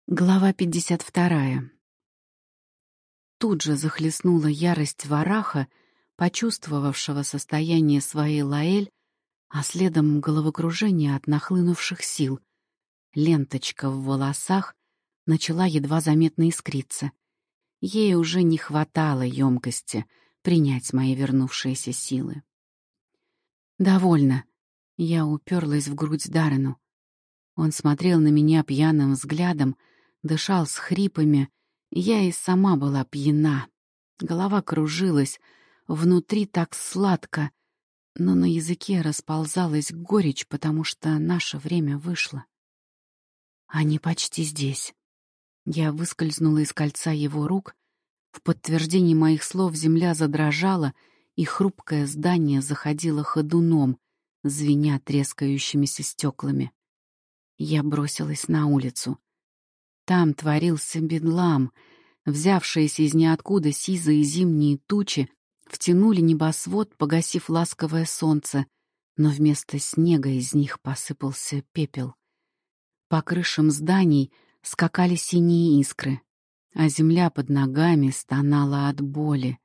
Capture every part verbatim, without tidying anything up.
Глава пятьдесят вторая. Тут же захлестнула ярость Вараха, почувствовавшего состояние своей Лаэль, а следом головокружение от нахлынувших сил. Ленточка в волосах начала едва заметно искриться. Ей уже не хватало емкости принять мои вернувшиеся силы. «Довольно». Я уперлась в грудь Даррену. Он смотрел на меня пьяным взглядом, дышал с хрипами, и я и сама была пьяна. Голова кружилась, внутри так сладко, но на языке расползалась горечь, потому что наше время вышло. Они почти здесь. Я выскользнула из кольца его рук. В подтверждение моих слов земля задрожала, и хрупкое здание заходило ходуном, звеня трескающимися стеклами. Я бросилась на улицу. Там творился бедлам. Взявшиеся из ниоткуда сизые зимние тучи втянули небосвод, погасив ласковое солнце, но вместо снега из них посыпался пепел. По крышам зданий скакали синие искры, а земля под ногами стонала от боли.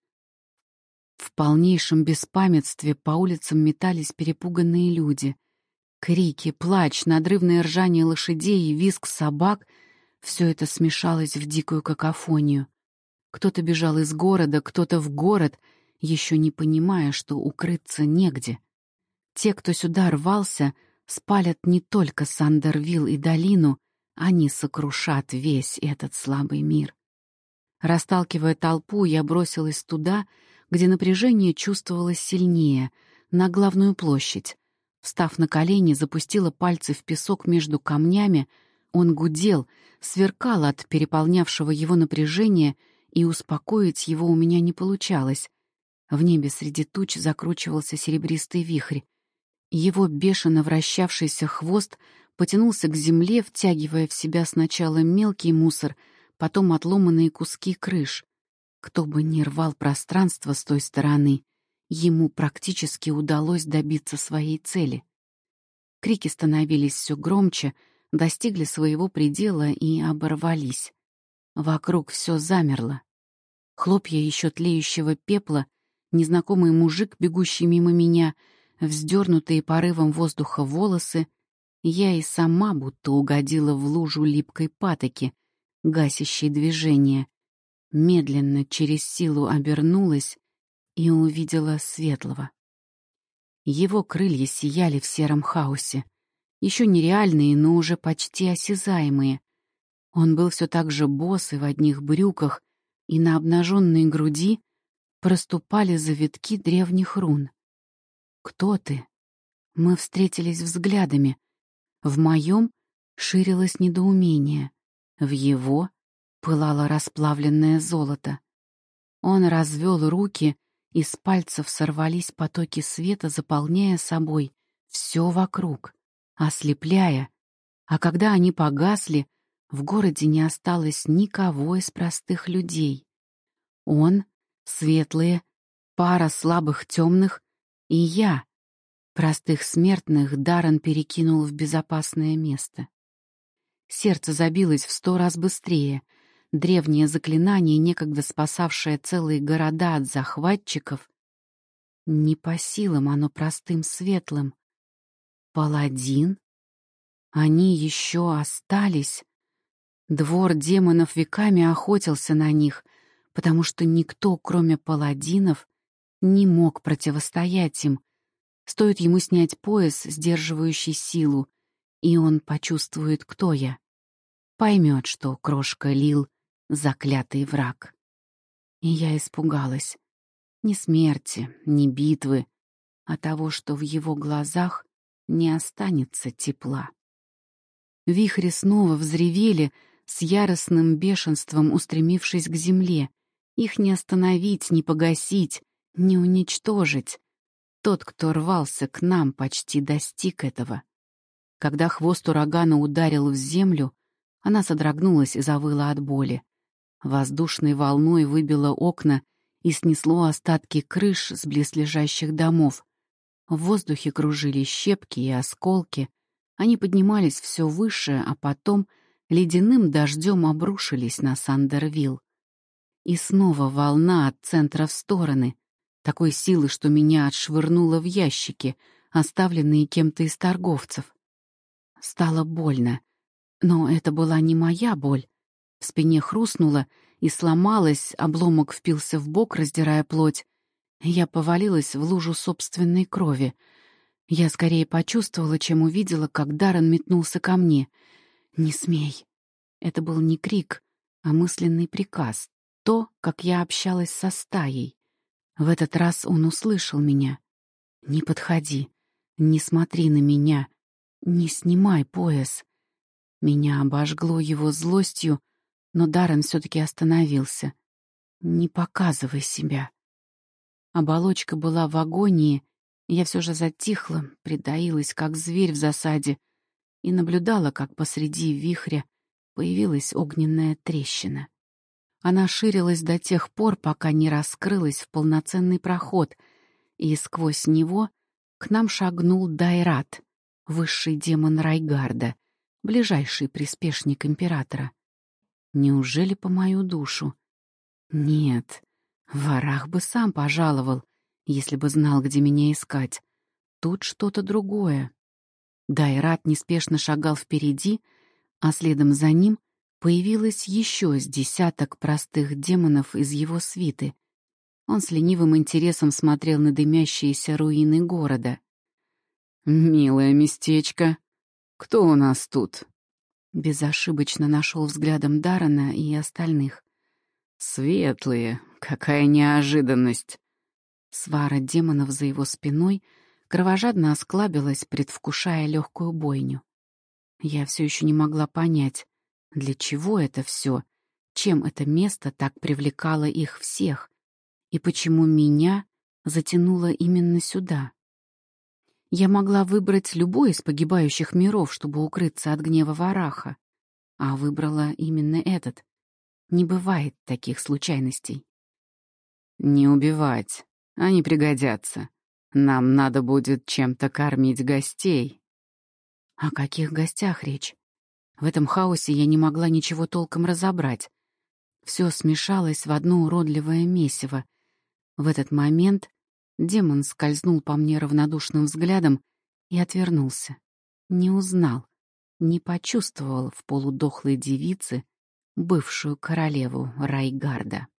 В полнейшем беспамятстве по улицам метались перепуганные люди. Крики, плач, надрывное ржание лошадей и визг собак — все это смешалось в дикую какофонию. Кто-то бежал из города, кто-то в город, еще не понимая, что укрыться негде. Те, кто сюда рвался, спалят не только Сандервилл и долину, они сокрушат весь этот слабый мир. Расталкивая толпу, я бросилась туда, где напряжение чувствовалось сильнее, на главную площадь. Встав на колени, запустила пальцы в песок между камнями. Он гудел, сверкал от переполнявшего его напряжения, и успокоить его у меня не получалось. В небе среди туч закручивался серебристый вихрь. Его бешено вращавшийся хвост потянулся к земле, втягивая в себя сначала мелкий мусор, потом отломанные куски крыш. Кто бы ни рвал пространство с той стороны, ему практически удалось добиться своей цели. Крики становились все громче, достигли своего предела и оборвались. Вокруг все замерло. Хлопья еще тлеющего пепла, незнакомый мужик, бегущий мимо меня, вздернутые порывом воздуха волосы, я и сама будто угодила в лужу липкой патоки, гасящей движение. Медленно через силу обернулась и увидела Светлого. Его крылья сияли в сером хаосе. Еще нереальные, но уже почти осязаемые. Он был все так же босс и в одних брюках, и на обнаженной груди проступали завитки древних рун. «Кто ты?» Мы встретились взглядами. В моем ширилось недоумение, в его пылало расплавленное золото. Он развел руки, из пальцев сорвались потоки света, заполняя собой все вокруг, ослепляя, а когда они погасли, в городе не осталось никого из простых людей. Он, светлые, пара слабых темных и я, простых смертных, Даррен перекинул в безопасное место. Сердце забилось в сто раз быстрее. Древнее заклинание, некогда спасавшее целые города от захватчиков, не по силам оно простым светлым. Паладин? Они еще остались. Двор демонов веками охотился на них, потому что никто, кроме паладинов, не мог противостоять им. Стоит ему снять пояс, сдерживающий силу, и он почувствует, кто я. Поймет, что крошка Лил — заклятый враг. И я испугалась. Ни смерти, ни битвы, а того, что в его глазах не останется тепла. Вихри снова взревели, с яростным бешенством устремившись к земле. Их не остановить, не погасить, не уничтожить. Тот, кто рвался к нам, почти достиг этого. Когда хвост урагана ударил в землю, она содрогнулась и завыла от боли. Воздушной волной выбило окна и снесло остатки крыш с близлежащих домов. В воздухе кружили щепки и осколки. Они поднимались все выше, а потом ледяным дождем обрушились на Сандервилл. И снова волна от центра в стороны, такой силы, что меня отшвырнуло в ящики, оставленные кем-то из торговцев. Стало больно, но это была не моя боль. В спине хрустнуло и сломалось, обломок впился в бок, раздирая плоть. Я повалилась в лужу собственной крови. Я скорее почувствовала, чем увидела, как Даррен метнулся ко мне. «Не смей!» Это был не крик, а мысленный приказ. То, как я общалась со стаей. В этот раз он услышал меня. «Не подходи, не смотри на меня, не снимай пояс». Меня обожгло его злостью, но Даррен все-таки остановился. «Не показывай себя». Оболочка была в агонии, я все же затихла, притаилась, как зверь в засаде, и наблюдала, как посреди вихря появилась огненная трещина. Она ширилась до тех пор, пока не раскрылась в полноценный проход, и сквозь него к нам шагнул Дайрат, высший демон Райгарда, ближайший приспешник императора. Неужели по мою душу? Нет, Варах бы сам пожаловал, если бы знал, где меня искать. Тут что-то другое. Дайрат неспешно шагал впереди, а следом за ним появилось еще с десяток простых демонов из его свиты. Он с ленивым интересом смотрел на дымящиеся руины города. «Милое местечко. Кто у нас тут?» Безошибочно нашел взглядом Даррена и остальных. «Светлые. Какая неожиданность!» Свара демонов за его спиной кровожадно осклабилась, предвкушая легкую бойню. Я все еще не могла понять, для чего это все, чем это место так привлекало их всех, и почему меня затянуло именно сюда. Я могла выбрать любой из погибающих миров, чтобы укрыться от гнева Вараха, а выбрала именно этот. Не бывает таких случайностей. «Не убивать. Они пригодятся. Нам надо будет чем-то кормить гостей». О каких гостях речь? В этом хаосе я не могла ничего толком разобрать. Все смешалось в одно уродливое месиво. В этот момент демон скользнул по мне равнодушным взглядом и отвернулся. Не узнал, не почувствовал в полудохлой девице бывшую королеву Райгарда.